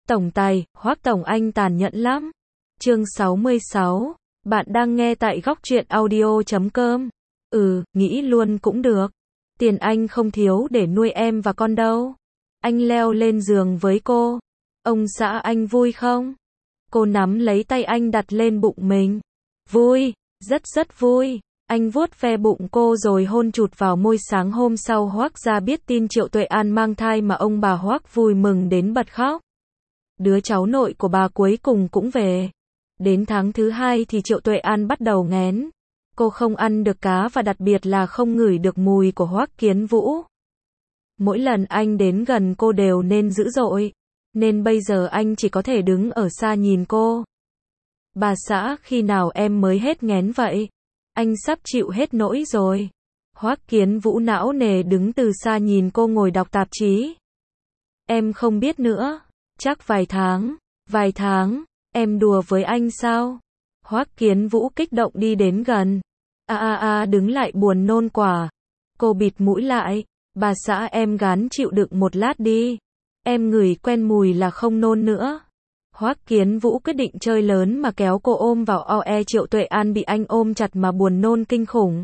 Tổng tài, Hoắc Tổng anh tàn nhẫn lắm. Chương 66. Bạn đang nghe tại góc truyện audio.com. Nghĩ luôn cũng được. Tiền anh không thiếu để nuôi em và con đâu. Anh leo lên giường với cô. Ông xã anh vui không? Cô nắm lấy tay anh đặt lên bụng mình. Vui, rất vui. Anh vuốt ve bụng cô rồi hôn chụt vào môi. Sáng hôm sau Hoắc gia biết tin Triệu Tuệ An mang thai mà ông bà Hoắc vui mừng đến bật khóc. Đứa cháu nội của bà cuối cùng cũng về. Đến tháng thứ 2 thì Triệu Tuệ An bắt đầu nghén. Cô không ăn được cá và đặc biệt là không ngửi được mùi của Hoắc Kiến Vũ. Mỗi lần anh đến gần cô đều nên dữ dội. Nên bây giờ anh chỉ có thể đứng ở xa nhìn cô. Bà xã, khi nào em mới hết nghén vậy? Anh sắp chịu hết nỗi rồi. Hoắc Kiến Vũ não nề đứng từ xa nhìn cô ngồi đọc tạp chí. Em không biết nữa. Chắc vài tháng. Vài tháng? Em đùa với anh sao? Hoắc Kiến Vũ kích động đi đến gần. Đứng lại buồn nôn quả. Cô bịt mũi lại. Bà xã, em gán chịu đựng một lát đi. Em ngửi quen mùi là không nôn nữa. Hoắc Kiến Vũ quyết định chơi lớn mà kéo cô ôm vào. Triệu Tuệ An bị anh ôm chặt mà buồn nôn kinh khủng.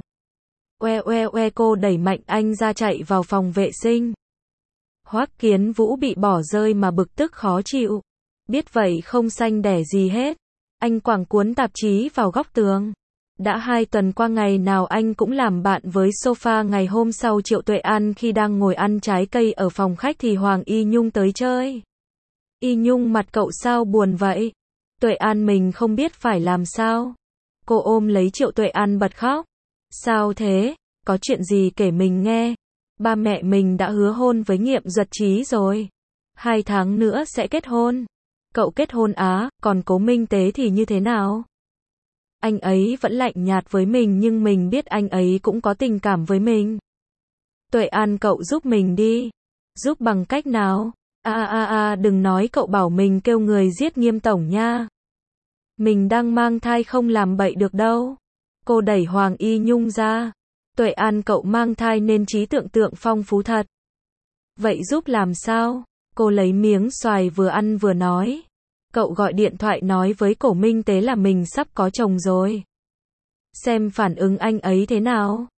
Cô đẩy mạnh anh ra chạy vào phòng vệ sinh. Hoắc Kiến Vũ bị bỏ rơi mà bực tức khó chịu. Biết vậy không xanh đẻ gì hết. Anh quẳng cuốn tạp chí vào góc tường. Đã 2 tuần qua ngày nào anh cũng làm bạn với sofa. Ngày hôm sau Triệu Tuệ An khi đang ngồi ăn trái cây ở phòng khách thì Hoàng Y Nhung tới chơi. Y Nhung, mặt cậu sao buồn vậy? Tuệ An mình không biết phải làm sao. Cô ôm lấy Triệu Tuệ An bật khóc. Sao thế? Có chuyện gì kể mình nghe. Ba mẹ mình đã hứa hôn với Nghiệm Duật Trí rồi. 2 tháng nữa sẽ kết hôn. Cậu kết hôn á, còn Cố Minh Tế thì như thế nào? Anh ấy vẫn lạnh nhạt với mình nhưng mình biết anh ấy cũng có tình cảm với mình. Tuệ An, cậu giúp mình đi. Giúp bằng cách nào? Đừng nói cậu bảo mình kêu người giết Nghiêm tổng nha. Mình đang mang thai không làm bậy được đâu. Cô đẩy Hoàng Y Nhung ra. Tuệ An, cậu mang thai nên trí tưởng phong phú thật. Vậy giúp làm sao? Cô lấy miếng xoài vừa ăn vừa nói. Cậu gọi điện thoại nói với Cổ Minh Tế là mình sắp có chồng rồi. Xem phản ứng anh ấy thế nào.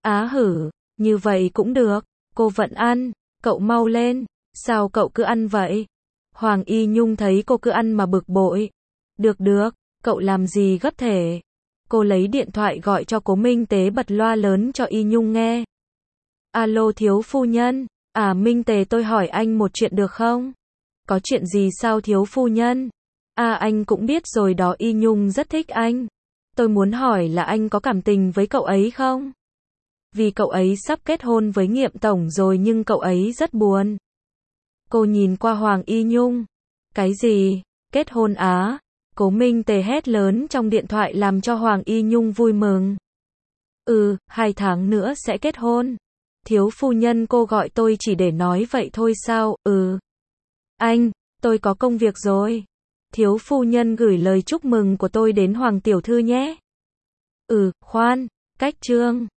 Như vậy cũng được. Cô vẫn ăn. Cậu mau lên. Sao cậu cứ ăn vậy? Hoàng Y Nhung thấy cô cứ ăn mà bực bội. Được, cậu làm gì gấp thể? Cô lấy điện thoại gọi cho Cố Minh Tế bật loa lớn cho Y Nhung nghe. Alo thiếu phu nhân. Minh Tế, tôi hỏi anh một chuyện được không? Có chuyện gì sao thiếu phu nhân? Anh cũng biết rồi đó, Y Nhung rất thích anh. Tôi muốn hỏi là anh có cảm tình với cậu ấy không? Vì cậu ấy sắp kết hôn với Nghiệm tổng rồi nhưng cậu ấy rất buồn. Cô nhìn qua Hoàng Y Nhung. Cái gì? Kết hôn á? Cố Minh Tế hét lớn trong điện thoại làm cho Hoàng Y Nhung vui mừng. 2 tháng nữa sẽ kết hôn. Thiếu phu nhân, cô gọi tôi chỉ để nói vậy thôi sao? Anh, tôi có công việc rồi. Thiếu phu nhân gửi lời chúc mừng của tôi đến Hoàng tiểu thư nhé. Khoan, cách chương.